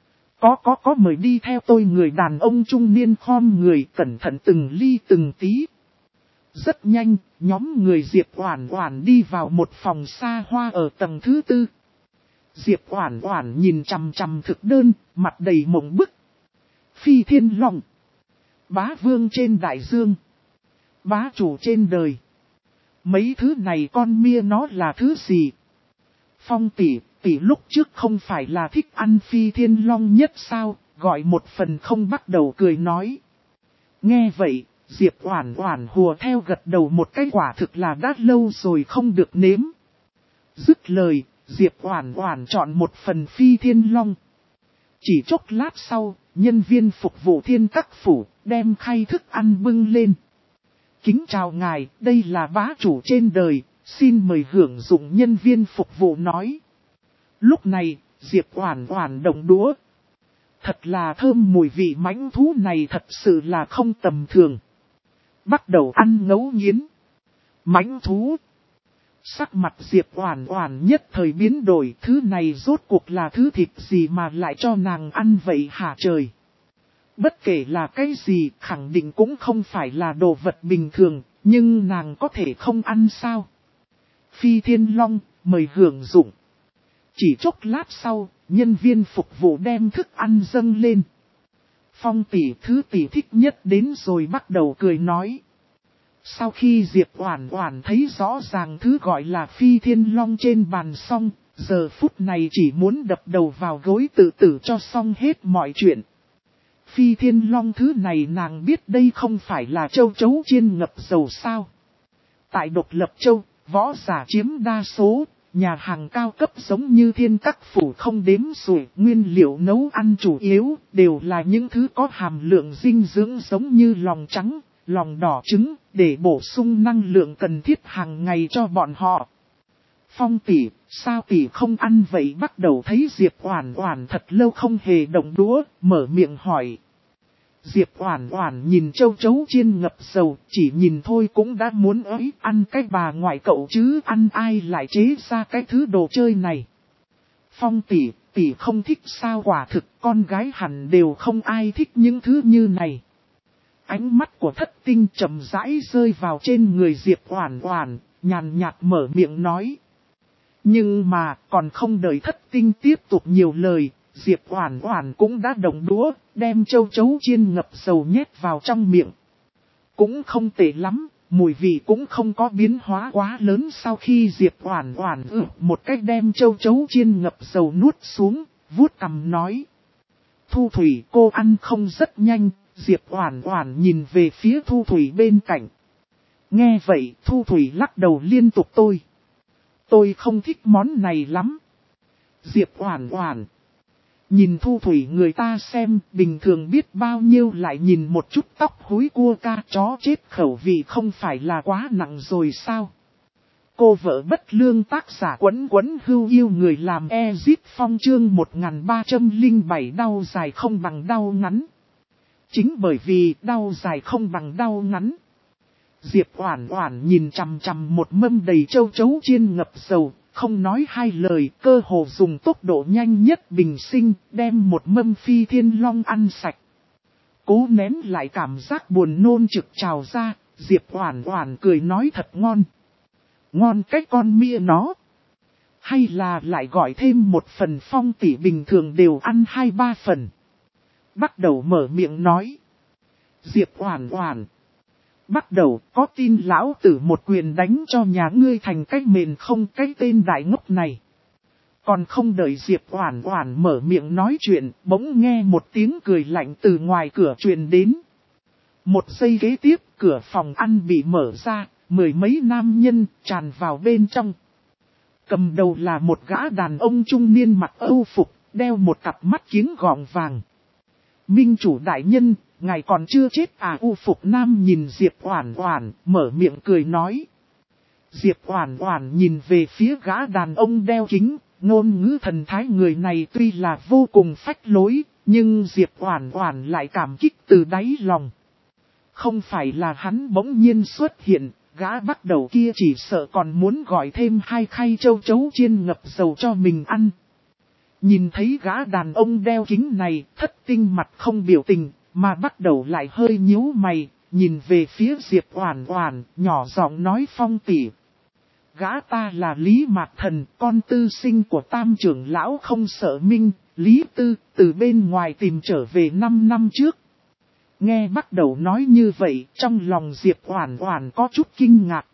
Có mời đi theo tôi. Người đàn ông trung niên khom người cẩn thận từng ly từng tí. Rất nhanh, nhóm người Diệp Oản Oản đi vào một phòng xa hoa ở tầng thứ 4. Diệp Oản Oản nhìn chằm chằm thực đơn, mặt đầy mộng bức. Phi Thiên Long, bá vương trên đại dương, bá chủ trên đời. Mấy thứ này con mia nó là thứ gì? Phong tỷ lúc trước không phải là thích ăn Phi Thiên Long nhất sao, gọi một phần không bắt đầu cười nói. Nghe vậy, Diệp Oản Oản hùa theo gật đầu một cái, quả thực là đã lâu rồi không được nếm. Dứt lời, Diệp Oản Oản chọn một phần Phi Thiên Long. Chỉ chốc lát sau, nhân viên phục vụ Thiên Các Phủ đem khay thức ăn bưng lên. Kính chào ngài, đây là bá chủ trên đời, xin mời hưởng dụng. Nhân viên phục vụ nói. Lúc này, Diệp Oản Oản động đũa. Thật là thơm, mùi vị mãnh thú này thật sự là không tầm thường. Bắt đầu ăn ngấu nghiến. Mãnh thú. Sắc mặt Diệp Oản Oản nhất thời biến đổi, thứ này rốt cuộc là thứ thịt gì mà lại cho nàng ăn vậy hả trời? Bất kể là cái gì, khẳng định cũng không phải là đồ vật bình thường, nhưng nàng có thể không ăn sao? Phi Thiên Long, mời hưởng dụng. Chỉ chốc lát sau, nhân viên phục vụ đem thức ăn dâng lên. Phong tỷ, thứ tỷ thích nhất đến rồi, bắt đầu cười nói. Sau khi Diệp Oản Oản thấy rõ ràng thứ gọi là Phi Thiên Long trên bàn xong, giờ phút này chỉ muốn đập đầu vào gối tự tử cho xong hết mọi chuyện. Phi Thiên Long thứ này nàng biết đây không phải là châu chấu chiên ngập dầu sao. Tại Độc Lập Châu, võ giả chiếm đa số, nhà hàng cao cấp giống như Thiên Các Phủ không đếm xuể, nguyên liệu nấu ăn chủ yếu đều là những thứ có hàm lượng dinh dưỡng giống như lòng trắng, lòng đỏ trứng, để bổ sung năng lượng cần thiết hàng ngày cho bọn họ. Phong tỷ, sao tỷ không ăn vậy? Bắt đầu thấy Diệp Oản Oản thật lâu không hề động đũa, mở miệng hỏi. Diệp Oản Oản nhìn châu chấu chiên ngập dầu, chỉ nhìn thôi cũng đã muốn ới, ăn cái bà ngoại cậu chứ ăn ai lại chế ra cái thứ đồ chơi này. Phong tỷ không thích sao? Quả thực con gái hẳn đều không ai thích những thứ như này. Ánh mắt của Thất Tinh chậm rãi rơi vào trên người Diệp Oản Oản, nhàn nhạt mở miệng nói. Nhưng mà, còn không đợi Thất Tinh tiếp tục nhiều lời, Diệp Oản Oản cũng đã động đũa, đem châu chấu chiên ngập dầu nhét vào trong miệng. Cũng không tệ lắm, mùi vị cũng không có biến hóa quá lớn. Sau khi Diệp Oản Oản một cách đem châu chấu chiên ngập dầu nuốt xuống, vuốt cằm nói. Thu Thủy, cô ăn không rất nhanh. Diệp Oản Oản nhìn về phía Thu Thủy bên cạnh. Nghe vậy, Thu Thủy lắc đầu liên tục. Tôi không thích món này lắm. Diệp Oản Oản nhìn Thu Thủy người ta xem, bình thường biết bao nhiêu lại nhìn một chút tóc húi cua ca, chó chết khẩu vị không phải là quá nặng rồi sao? Cô vợ bất lương. Tác giả Quấn Quấn Hưu Yêu người làm Ezip Phong chương 1307. Đau dài không bằng đau ngắn. Chính bởi vì đau dài không bằng đau ngắn, Diệp Oản Oản nhìn chằm chằm một mâm đầy châu chấu chiên ngập dầu, không nói hai lời, cơ hồ dùng tốc độ nhanh nhất bình sinh, đem một mâm Phi Thiên Long ăn sạch. Cố nén lại cảm giác buồn nôn trực trào ra, Diệp Oản Oản cười nói thật ngon. Ngon cái con mia nó. Hay là lại gọi thêm một phần? Phong tỷ bình thường đều ăn 2-3 phần. Bắt đầu mở miệng nói. Diệp Oản Oản. Bắt đầu có tin lão tử một quyền đánh cho nhà ngươi thành cái mền không, cái tên đại ngốc này. Còn không đợi Diệp Oản Oản mở miệng nói chuyện, bỗng nghe một tiếng cười lạnh từ ngoài cửa truyền đến. Một giây kế tiếp, cửa phòng ăn bị mở ra, mười mấy nam nhân tràn vào bên trong. Cầm đầu là một gã đàn ông trung niên mặc âu phục, đeo một cặp mắt kiếng gọng vàng. Minh chủ đại nhân, ngài còn chưa chết à? Âu phục nam nhìn Diệp Oản Oản, mở miệng cười nói. Diệp Oản Oản nhìn về phía gã đàn ông đeo kính, ngôn ngữ thần thái người này tuy là vô cùng phách lối, nhưng Diệp Oản Oản lại cảm kích từ đáy lòng. Không phải là hắn bỗng nhiên xuất hiện, gã bắt đầu kia chỉ sợ còn muốn gọi thêm 2 khay châu chấu chiên ngập dầu cho mình ăn. Nhìn thấy gã đàn ông đeo kính này, Thất Tinh mặt không biểu tình, mà bắt đầu lại hơi nhíu mày, nhìn về phía Diệp Oản Oản, nhỏ giọng nói: Phong tỷ, gã ta là Lý Mạt Thần, con tư sinh của Tam trưởng lão Không Sợ Minh, Lý Tư, từ bên ngoài tìm trở về 5 năm trước. Nghe bắt đầu nói như vậy, trong lòng Diệp Oản Oản có chút kinh ngạc.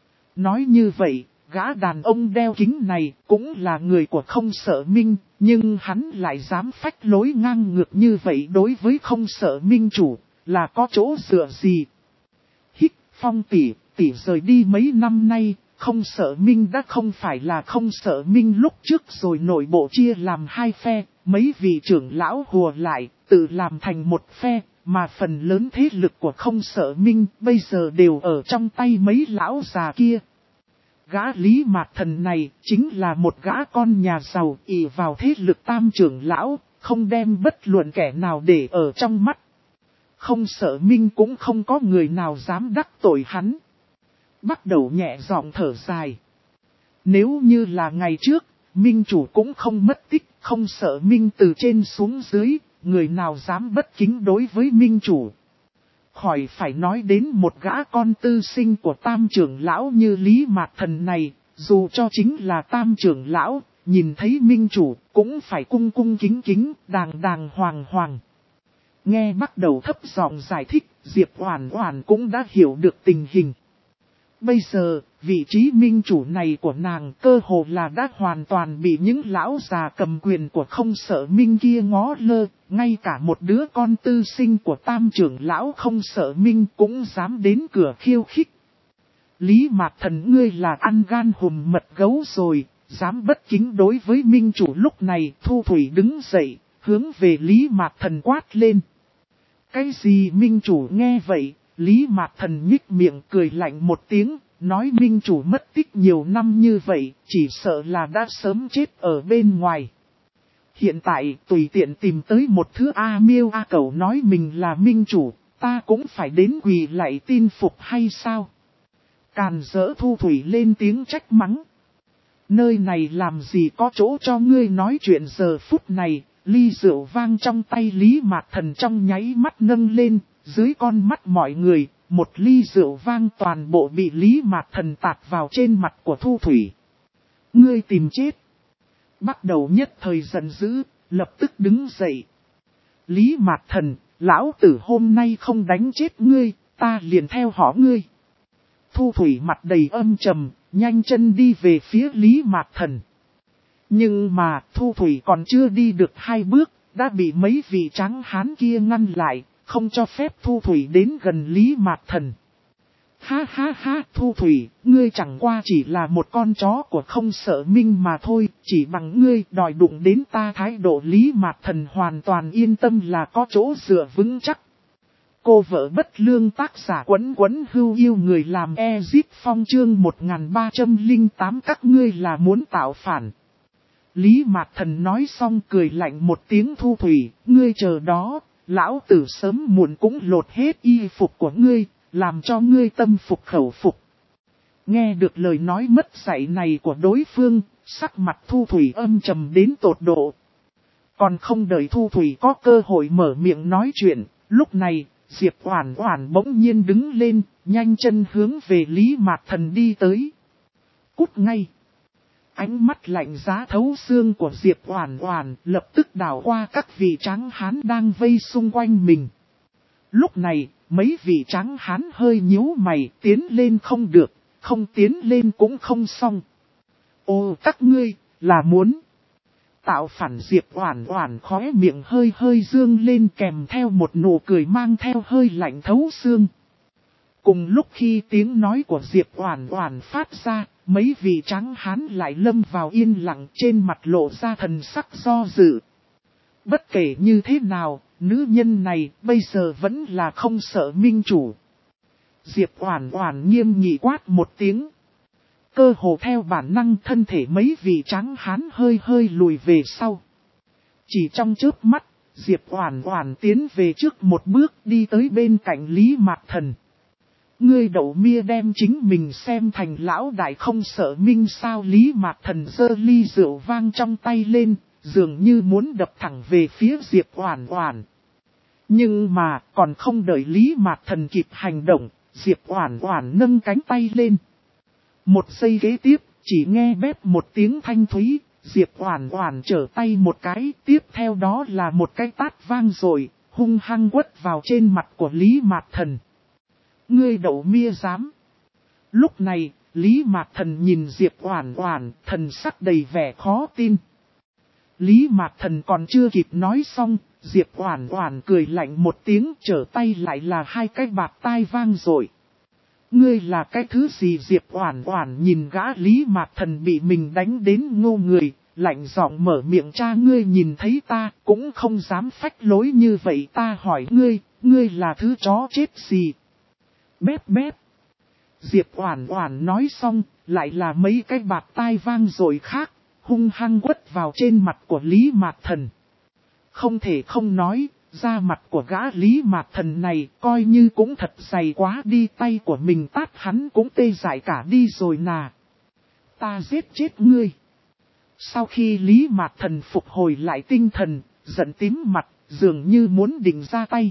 Nói như vậy, gã đàn ông đeo kính này cũng là người của Không Sợ Minh, nhưng hắn lại dám phách lối ngang ngược như vậy đối với Không Sợ Minh chủ, là có chỗ dựa gì? Hít, Phong tỷ, tỷ rời đi mấy năm nay, Không Sợ Minh đã không phải là Không Sợ Minh lúc trước rồi, nội bộ chia làm 2 phe, mấy vị trưởng lão hùa lại, tự làm thành một phe. Mà phần lớn thế lực của Không Sợ Minh bây giờ đều ở trong tay mấy lão già kia. Gã Lý Mạt Thần này chính là một gã con nhà giàu ỷ vào thế lực Tam trưởng lão, không đem bất luận kẻ nào để ở trong mắt. Không Sợ Minh cũng không có người nào dám đắc tội hắn. Bắt đầu nhẹ giọng thở dài. Nếu như là ngày trước, Minh chủ cũng không mất tích, Không Sợ Minh từ trên xuống dưới. Người nào dám bất kính đối với Minh chủ. Khỏi phải nói đến một gã con tư sinh của Tam trưởng lão như Lý Mạt Thần này, dù cho chính là Tam trưởng lão, nhìn thấy Minh chủ cũng phải cung cung kính kính, đàng đàng hoàng hoàng. Nghe bắt đầu thấp giọng giải thích, Diệp Oản Oản cũng đã hiểu được tình hình. Bây giờ, vị trí minh chủ này của nàng cơ hồ là đã hoàn toàn bị những lão già cầm quyền của Không Sợ Minh kia ngó lơ, ngay cả một đứa con tư sinh của Tam trưởng lão Không Sợ Minh cũng dám đến cửa khiêu khích. Lý Mạt Thần, ngươi là ăn gan hùm mật gấu rồi, dám bất kính đối với minh chủ. Lúc này Thu Thủy đứng dậy, hướng về Lý Mạt Thần quát lên. Cái gì? Minh chủ nghe vậy, Lý Mạt Thần nhích miệng cười lạnh một tiếng, nói minh chủ mất tích nhiều năm như vậy, chỉ sợ là đã sớm chết ở bên ngoài. Hiện tại tùy tiện tìm tới một thứ A Miêu A Cẩu nói mình là minh chủ, ta cũng phải đến quỳ lạy tin phục hay sao? Càn dỡ. Thu Thủy lên tiếng trách mắng. Nơi này làm gì có chỗ cho ngươi nói chuyện. Giờ phút này, ly rượu vang trong tay Lý Mạt Thần trong nháy mắt nâng lên, dưới con mắt mọi người, một ly rượu vang toàn bộ bị Lý Mạt Thần tạt vào trên mặt của Thu Thủy. Ngươi tìm chết. Bắt đầu nhất thời giận dữ, lập tức đứng dậy. Lý Mạt Thần, lão tử hôm nay không đánh chết ngươi, ta liền theo họ ngươi. Thu Thủy mặt đầy âm trầm, nhanh chân đi về phía Lý Mạt Thần. Nhưng mà Thu Thủy còn chưa đi được 2 bước, đã bị mấy vị tráng hán kia ngăn lại, không cho phép Thu Thủy đến gần Lý Mạt Thần. Ha ha ha, Thu Thủy, ngươi chẳng qua chỉ là một con chó của Không Sợ Minh mà thôi, chỉ bằng ngươi đòi đụng đến ta. Thái độ Lý Mạt Thần hoàn toàn yên tâm là có chỗ dựa vững chắc. Cô vợ bất lương, tác giả Quấn Quấn Hưu Yêu người làm Ezip Phong chương 1308. Các ngươi là muốn tạo phản. Lý Mạt Thần nói xong cười lạnh một tiếng. Thu Thủy, ngươi chờ đó, lão tử sớm muộn cũng lột hết y phục của ngươi, làm cho ngươi tâm phục khẩu phục. Nghe được lời nói mất dạy này của đối phương, sắc mặt Thu Thủy âm trầm đến tột độ. Còn không đợi Thu Thủy có cơ hội mở miệng nói chuyện, lúc này, Diệp Oản Oản bỗng nhiên đứng lên, nhanh chân hướng về Lý Mạt Thần đi tới. Cút ngay! Ánh mắt lạnh giá thấu xương của Diệp Oản Oản lập tức đảo qua các vị tráng hán đang vây xung quanh mình. Lúc này, mấy vị tráng hán hơi nhíu mày, tiến lên không được, không tiến lên cũng không xong. Ô các ngươi, là muốn tạo phản. Diệp Oản Oản khóe miệng hơi hơi dương lên kèm theo một nụ cười mang theo hơi lạnh thấu xương. Cùng lúc khi tiếng nói của Diệp Oản Oản phát ra, mấy vị tráng hán lại lâm vào yên lặng, trên mặt lộ ra thần sắc do dự. Bất kể như thế nào, nữ nhân này bây giờ vẫn là không sợ minh chủ. Diệp Oản Oản nghiêm nghị quát một tiếng. Cơ hồ theo bản năng thân thể mấy vị tráng hán hơi hơi lùi về sau. Chỉ trong chớp mắt, Diệp Oản Oản tiến về trước một bước đi tới bên cạnh Lý Mạc Thần. Ngươi Đậu Mia đem chính mình xem thành lão đại không sợ minh sao? Lý Mạc Thần giơ ly rượu vang trong tay lên, dường như muốn đập thẳng về phía Diệp Oản Oản. Nhưng mà còn không đợi Lý Mạc Thần kịp hành động, Diệp Oản Oản nâng cánh tay lên. Một giây kế tiếp, chỉ nghe bép một tiếng thanh thúy, Diệp Oản Oản trở tay một cái, tiếp theo đó là một cái tát vang rồi, hung hăng quất vào trên mặt của Lý Mạc Thần. Ngươi Đậu Mia dám? Lúc này, Lý Mạc Thần nhìn Diệp Oản Oản, thần sắc đầy vẻ khó tin. Lý Mạc Thần còn chưa kịp nói xong, Diệp Oản Oản cười lạnh một tiếng, trở tay lại là hai cái bạt tai vang rồi. Ngươi là cái thứ gì? Diệp Oản Oản nhìn gã Lý Mạc Thần bị mình đánh đến ngô người, lạnh giọng mở miệng. Cha ngươi nhìn thấy ta cũng không dám phách lối như vậy. Ta hỏi ngươi, ngươi là thứ chó chết gì? Bép bép. Diệp Oản Oản nói xong, lại là mấy cái bạt tai vang rồi khác, hung hăng quất vào trên mặt của Lý Mạc Thần. Không thể không nói, da mặt của gã Lý Mạc Thần này coi như cũng thật dày quá đi, tay của mình tát hắn cũng tê dại cả đi rồi nà. Ta giết chết ngươi. Sau khi Lý Mạc Thần phục hồi lại tinh thần, giận tím mặt, dường như muốn định ra tay.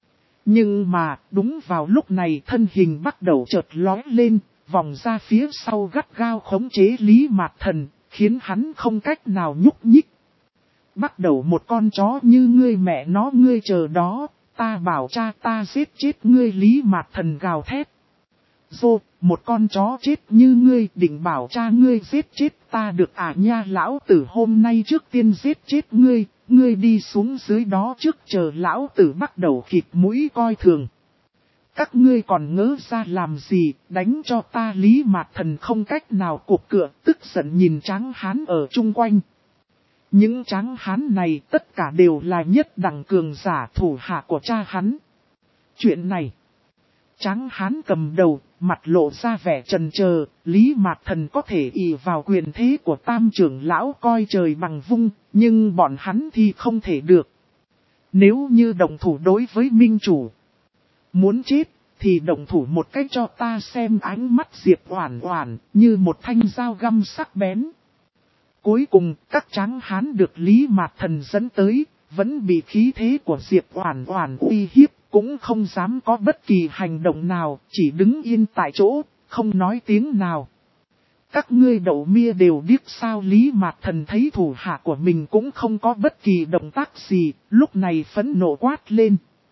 Nhưng mà, đúng vào lúc này thân hình bắt đầu chợt lóe lên, vòng ra phía sau gắt gao khống chế Lý Mạc Thần, khiến hắn không cách nào nhúc nhích. Bắt đầu một con chó như ngươi, mẹ nó ngươi chờ đó, ta bảo cha ta giết chết ngươi. Lý Mạc Thần gào thét. Dô, một con chó chết như ngươi định bảo cha ngươi giết chết ta được à nha? Lão tử hôm nay trước tiên giết chết ngươi, ngươi đi xuống dưới đó trước chờ lão tử bắt đầu khịt mũi coi thường. Các ngươi còn ngớ ra làm gì, đánh cho ta. Lý Mạc Thần không cách nào cụp cựa, tức giận nhìn tráng hán ở chung quanh. Những tráng hán này tất cả đều là nhất đẳng cường giả thủ hạ của cha hắn. Chuyện này, tráng hán cầm đầu, mặt lộ ra vẻ chần chờ. Lý Mạc Thần có thể ỷ vào quyền thế của tam trưởng lão coi trời bằng vung, nhưng bọn hắn thì không thể được. Nếu như động thủ đối với minh chủ, muốn chết thì động thủ một cách cho ta xem. Ánh mắt Diệp Oản Oản như một thanh dao găm sắc bén. Cuối cùng, các tráng hán được Lý Mạc Thần dẫn tới, vẫn bị khí thế của Diệp Oản Oản uy hiếp, cũng không dám có bất kỳ hành động nào, chỉ đứng yên tại chỗ, không nói tiếng nào. Các ngươi Đậu Mia đều điếc sao? Lý Mạc Thần thấy thủ hạ của mình cũng không có bất kỳ động tác gì, lúc này phẫn nộ quát lên.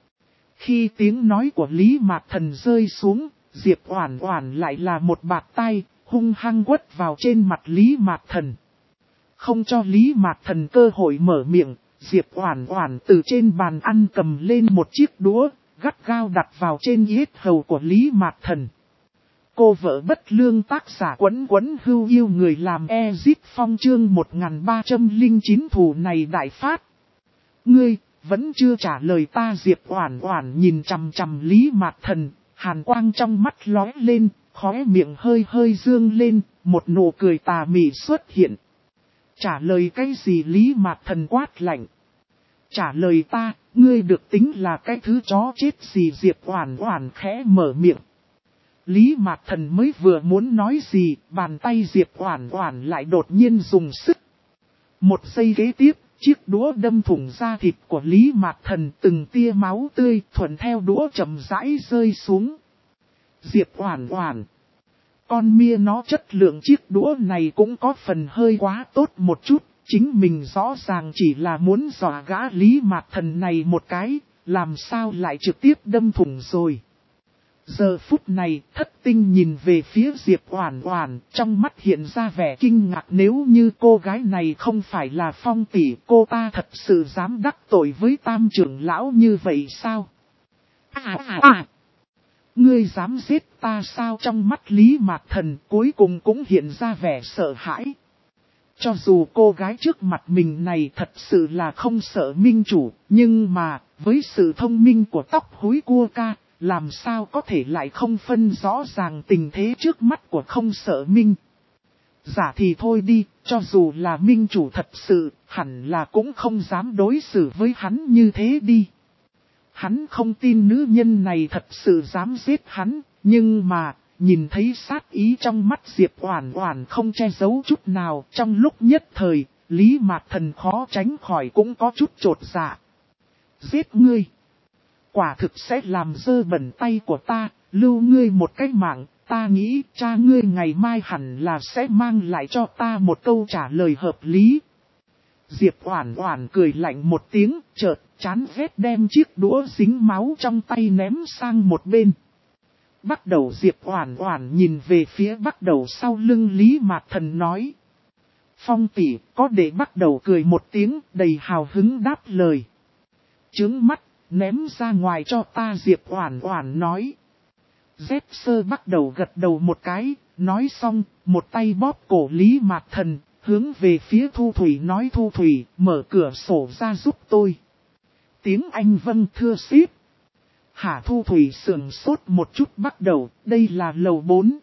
Khi tiếng nói của Lý Mạc Thần rơi xuống, Diệp Oản Oản lại là một bạt tai, hung hăng quất vào trên mặt Lý Mạc Thần. Không cho Lý Mạc Thần cơ hội mở miệng, Diệp Oản Oản từ trên bàn ăn cầm lên một chiếc đũa, gắt gao đặt vào trên yết hầu của Lý Mạc Thần. Cô vợ bất lương tác giả Quấn Quấn Hưu yêu người làm Ezip Phong chương 1309 thù này đại phát. Ngươi, vẫn chưa trả lời ta. Diệp Oản Oản nhìn chằm chằm Lý Mạc Thần, hàn quang trong mắt lóe lên, khóe miệng hơi hơi dương lên, một nụ cười tà mị xuất hiện. Trả lời cái gì? Lý Mạc Thần quát lạnh. Trả lời ta, ngươi được tính là cái thứ chó chết gì? Diệp Oản Oản khẽ mở miệng. Lý Mạc Thần mới vừa muốn nói gì, bàn tay Diệp Oản Oản lại đột nhiên dùng sức. Một giây kế tiếp, chiếc đũa đâm thủng da thịt của Lý Mạc Thần, từng tia máu tươi thuận theo đũa chậm rãi rơi xuống. Diệp Oản Oản, con mia nó chất lượng chiếc đũa này cũng có phần hơi quá tốt một chút, chính mình rõ ràng chỉ là muốn dọa gã Lý Mạc Thần này một cái, làm sao lại trực tiếp đâm thủng rồi. Giờ phút này, Thất Tinh nhìn về phía Diệp Oản Oản, trong mắt hiện ra vẻ kinh ngạc, nếu như cô gái này không phải là Phong tỷ, cô ta thật sự dám đắc tội với Tam trưởng lão như vậy sao? Ngươi dám giết ta sao? Trong mắt Lý Mạc Thần cuối cùng cũng hiện ra vẻ sợ hãi. Cho dù cô gái trước mặt mình này thật sự là không sợ minh chủ, nhưng mà, với sự thông minh của tóc húi cua ca, làm sao có thể lại không phân rõ ràng tình thế trước mắt của không sợ minh. Giả thì thôi đi, cho dù là minh chủ thật sự, hẳn là cũng không dám đối xử với hắn như thế đi. Hắn không tin nữ nhân này thật sự dám giết hắn, nhưng mà, nhìn thấy sát ý trong mắt Diệp Oản Oản không che giấu chút nào, trong lúc nhất thời, Lý Mạc Thần khó tránh khỏi cũng có chút chột dạ. Giết ngươi, quả thực sẽ làm dơ bẩn tay của ta, lưu ngươi một cái mạng, ta nghĩ cha ngươi ngày mai hẳn là sẽ mang lại cho ta một câu trả lời hợp lý. Diệp Oản Oản cười lạnh một tiếng, chợt chán ghét đem chiếc đũa dính máu trong tay ném sang một bên. Bắt đầu Diệp Oản Oản nhìn về phía bắt đầu sau lưng Lý Mạc Thần nói. Phong tỷ, có để bắt đầu cười một tiếng, đầy hào hứng đáp lời. Trướng mắt, ném ra ngoài cho ta, Diệp Oản Oản nói. Dép sơ bắt đầu gật đầu một cái, nói xong, một tay bóp cổ Lý Mạc Thần, hướng về phía Thu Thủy nói, Thu Thủy, mở cửa sổ ra giúp tôi. Tiếng Anh vâng thưa sếp. Hả? Thu Thủy sườn sốt một chút, bắt đầu, đây là lầu 4.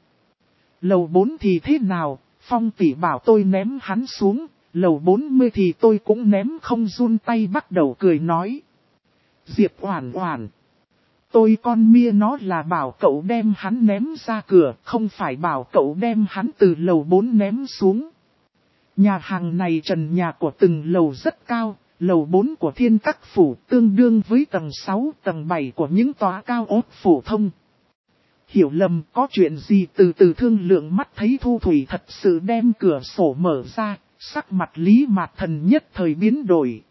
Lầu 4 thì thế nào, Phong tỷ bảo tôi ném hắn xuống, lầu 40 thì tôi cũng ném không run tay, bắt đầu cười nói. Diệp Oản Oản, tôi con mia nó là bảo cậu đem hắn ném ra cửa, không phải bảo cậu đem hắn từ lầu 4 ném xuống. Nhà hàng này trần nhà của từng lầu rất cao, lầu 4 của Thiên Các Phủ tương đương với tầng 6, tầng 7 của những tòa cao ốt phổ thông. Hiểu lầm, có chuyện gì từ từ thương lượng. Mắt thấy Thu Thủy thật sự đem cửa sổ mở ra, sắc mặt Lý Mạc Thần nhất thời biến đổi.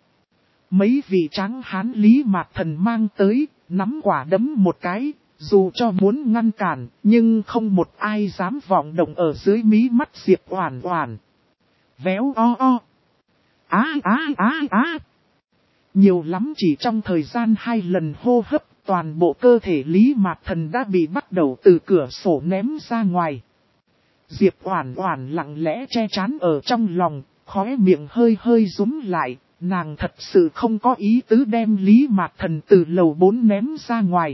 Mấy vị tráng hán Lý Mạc Thần mang tới, nắm quả đấm một cái, dù cho muốn ngăn cản, nhưng không một ai dám vọng động ở dưới mí mắt Diệp Oản Oản. Véo o o. Nhiều lắm chỉ trong thời gian 2 lần hô hấp, toàn bộ cơ thể Lý Mạc Thần đã bị bắt đầu từ cửa sổ ném ra ngoài. Diệp Oản Oản lặng lẽ che trán ở trong lòng, khóe miệng hơi hơi rúm lại, nàng thật sự không có ý tứ đem Lý Mạc Thần từ lầu 4 ném ra ngoài.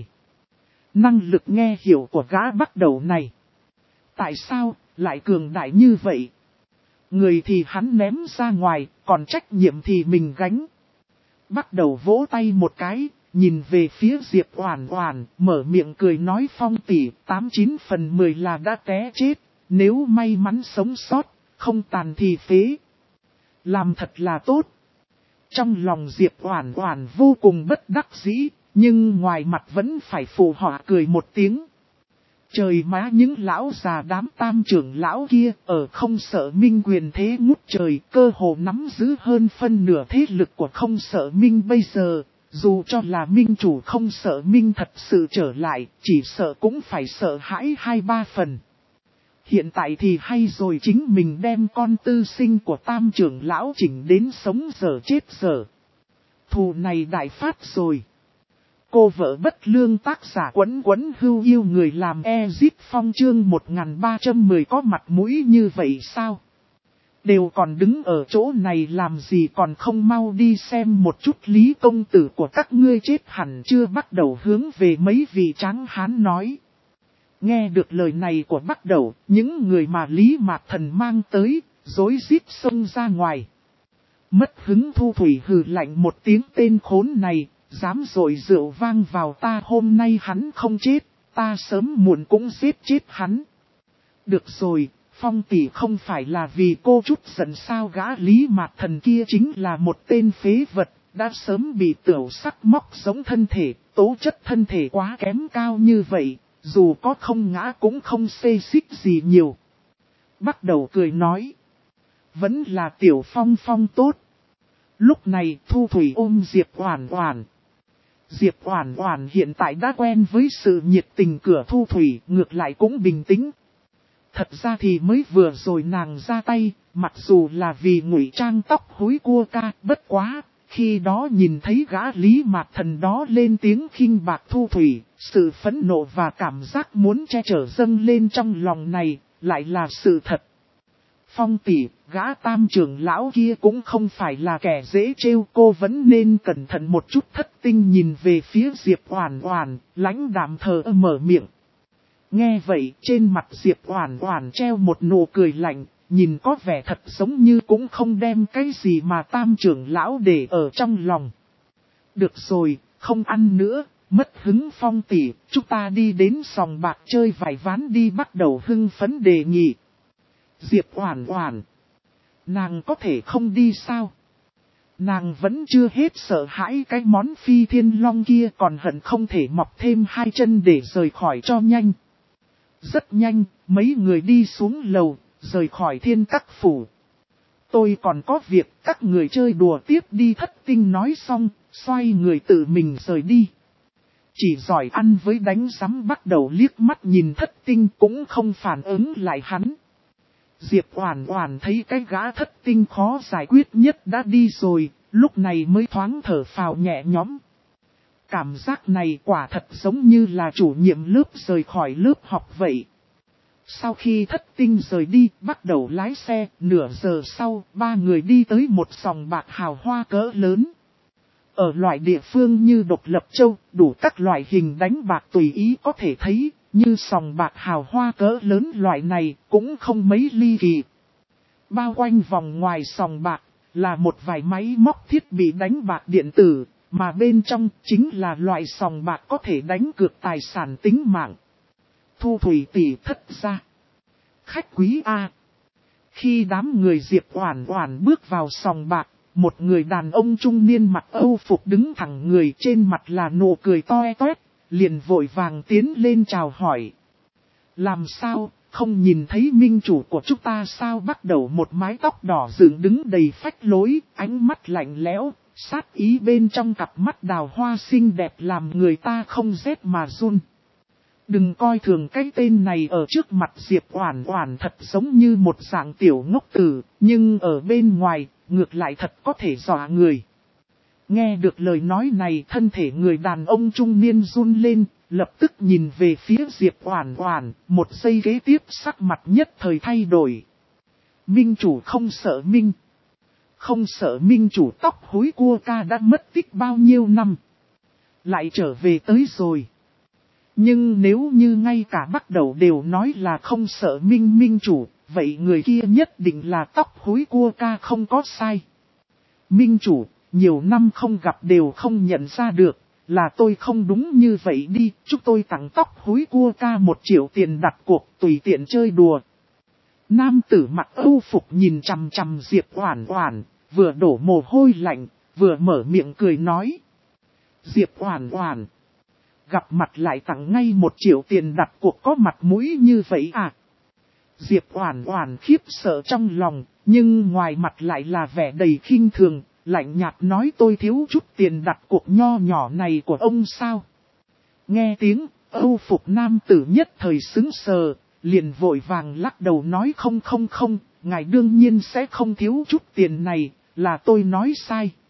Năng lực nghe hiểu của gã bắt đầu này, tại sao lại cường đại như vậy? Người thì hắn ném ra ngoài, còn trách nhiệm thì mình gánh. Bắt đầu vỗ tay một cái, nhìn về phía Diệp Oản Oản, mở miệng cười nói, Phong tỷ, 89 phần 10 là đã té chết, nếu may mắn sống sót, không tàn thì phế. Làm thật là tốt. Trong lòng Diệp Oản Oản vô cùng bất đắc dĩ, nhưng ngoài mặt vẫn phải phụ họa cười một tiếng. Trời má, những lão già đám Tam trưởng lão kia ở không sợ minh quyền thế ngút trời, cơ hồ nắm giữ hơn phân nửa thế lực của không sợ minh bây giờ. Dù cho là minh chủ không sợ minh thật sự trở lại, chỉ sợ cũng phải sợ hãi 2-3 phần. Hiện tại thì hay rồi, chính mình đem con tư sinh của Tam trưởng lão chỉnh đến sống dở chết dở. Thù này đại phát rồi. Cô vợ bất lương, tác giả Quấn Quấn Hưu Yêu, người làm Ezip Phong, chương 1310, có mặt mũi như vậy sao? Đều còn đứng ở chỗ này làm gì, còn không mau đi xem một chút Lý công tử của các ngươi chết hẳn chưa, bắt đầu hướng về mấy vị tráng hán nói. Nghe được lời này của bắt đầu, những người mà Lý Mạc Thần mang tới, rối rít xông ra ngoài. Mất hứng Thu Thủy hừ lạnh một tiếng, tên khốn này, dám dội rượu vang vào ta, hôm nay hắn không chết, ta sớm muộn cũng giết chết hắn. Được rồi, Phong tỷ không phải là vì cô chút giận sao? Gã Lý Mạc Thần kia chính là một tên phế vật, đã sớm bị tiểu sắc móc giống thân thể, tố chất thân thể quá kém cao như vậy, dù có không ngã cũng không xê xích gì nhiều. Bắt đầu cười nói, vẫn là Tiểu Phong Phong tốt. Lúc này Thu Thủy ôm Diệp Oản Oản. Diệp Oản Oản hiện tại đã quen với sự nhiệt tình cửa Thu Thủy, ngược lại cũng bình tĩnh. Thật ra thì mới vừa rồi nàng ra tay, mặc dù là vì ngụy trang tóc húi cua ca, bất quá, khi đó nhìn thấy gã Lý Mạt Thần đó lên tiếng khinh bạc Thu Thủy, sự phẫn nộ và cảm giác muốn che chở dâng lên trong lòng này, lại là sự thật. Phong tỷ, gã Tam trưởng lão kia cũng không phải là kẻ dễ trêu, cô vẫn nên cẩn thận một chút. Thất Tinh nhìn về phía Diệp Oản Oản, lãnh đạm thờ ơ mở miệng. Nghe vậy, trên mặt Diệp Oản Oản treo một nụ cười lạnh, nhìn có vẻ thật giống như cũng không đem cái gì mà Tam trưởng lão để ở trong lòng. Được rồi, không ăn nữa, mất hứng. Phong tỷ, chúng ta đi đến sòng bạc chơi vài ván đi, bắt đầu hưng phấn đề nghị. Diệp Oản Oản, nàng có thể không đi sao? Nàng vẫn chưa hết sợ hãi cái món phi thiên long kia, còn hận không thể mọc thêm hai chân để rời khỏi cho nhanh. Rất nhanh, mấy người đi xuống lầu, rời khỏi Thiên Các phủ. Tôi còn có việc, các người chơi đùa tiếp đi. Thất Tinh nói xong, xoay người tự mình rời đi. Chỉ giỏi ăn với đánh rắm bắt đầu liếc mắt nhìn Thất Tinh cũng không phản ứng lại hắn. Diệp Oản Oản thấy cái gã Thất Tinh khó giải quyết nhất đã đi rồi, lúc này mới thoáng thở phào nhẹ nhõm. Cảm giác này quả thật giống như là chủ nhiệm lớp rời khỏi lớp học vậy. Sau khi Thất Tinh rời đi, bắt đầu lái xe, nửa giờ sau, ba người đi tới một sòng bạc hào hoa cỡ lớn. Ở loại địa phương như Độc Lập Châu, đủ các loại hình đánh bạc tùy ý có thể thấy, như sòng bạc hào hoa cỡ lớn loại này cũng không mấy ly kỳ. Bao quanh vòng ngoài sòng bạc là một vài máy móc thiết bị đánh bạc điện tử, mà bên trong chính là loại sòng bạc có thể đánh cược tài sản tính mạng. Thu Thủy tỷ thất gia. Khách quý A. Khi đám người Diệp Oản Oản bước vào sòng bạc, một người đàn ông trung niên mặc Âu phục đứng thẳng người, trên mặt là nụ cười toe toét, liền vội vàng tiến lên chào hỏi. Làm sao, không nhìn thấy minh chủ của chúng ta sao? Bắt đầu một mái tóc đỏ dựng đứng đầy phách lối, ánh mắt lạnh lẽo, sát ý bên trong cặp mắt đào hoa xinh đẹp làm người ta không rét mà run. Đừng coi thường cái tên này, ở trước mặt Diệp Oản Oản thật giống như một dạng tiểu ngốc tử, nhưng ở bên ngoài, ngược lại thật có thể dọa người. Nghe được lời nói này, thân thể người đàn ông trung niên run lên, lập tức nhìn về phía Diệp Oản Oản, một giây kế tiếp sắc mặt nhất thời thay đổi. Minh chủ không sợ minh. Không sợ minh chủ tóc húi cua ca đã mất tích bao nhiêu năm. Lại trở về tới rồi. Nhưng nếu như ngay cả bắt đầu đều nói là không sợ minh chủ, vậy người kia nhất định là tóc húi cua ca không có sai. Minh chủ, nhiều năm không gặp đều không nhận ra được, là tôi không đúng như vậy đi, chúng tôi tặng tóc húi cua ca 1 triệu tiền đặt cuộc, tùy tiện chơi đùa. Nam tử mặc Âu phục nhìn chằm chằm Diệp Oản Oản, vừa đổ mồ hôi lạnh, vừa mở miệng cười nói. Diệp Oản Oản, gặp mặt lại tặng ngay 1 triệu tiền đặt cuộc, có mặt mũi như vậy à? Diệp Oản Oản khiếp sợ trong lòng, nhưng ngoài mặt lại là vẻ đầy khinh thường, lạnh nhạt nói tôi thiếu chút tiền đặt cuộc nho nhỏ này của ông sao? Nghe tiếng, Âu phục nam tử nhất thời sững sờ, liền vội vàng lắc đầu nói không, ngài đương nhiên sẽ không thiếu chút tiền này, là tôi nói sai.